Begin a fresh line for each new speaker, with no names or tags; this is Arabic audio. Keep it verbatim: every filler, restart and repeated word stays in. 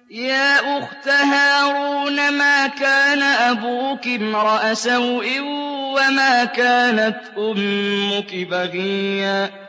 يَا أُخْتَ هَارُونَ مَا كَانَ أَبُوكِ امْرَأَ سَوْءٍ وَمَا كَانَتْ أُمُّكِ بَغِيًّا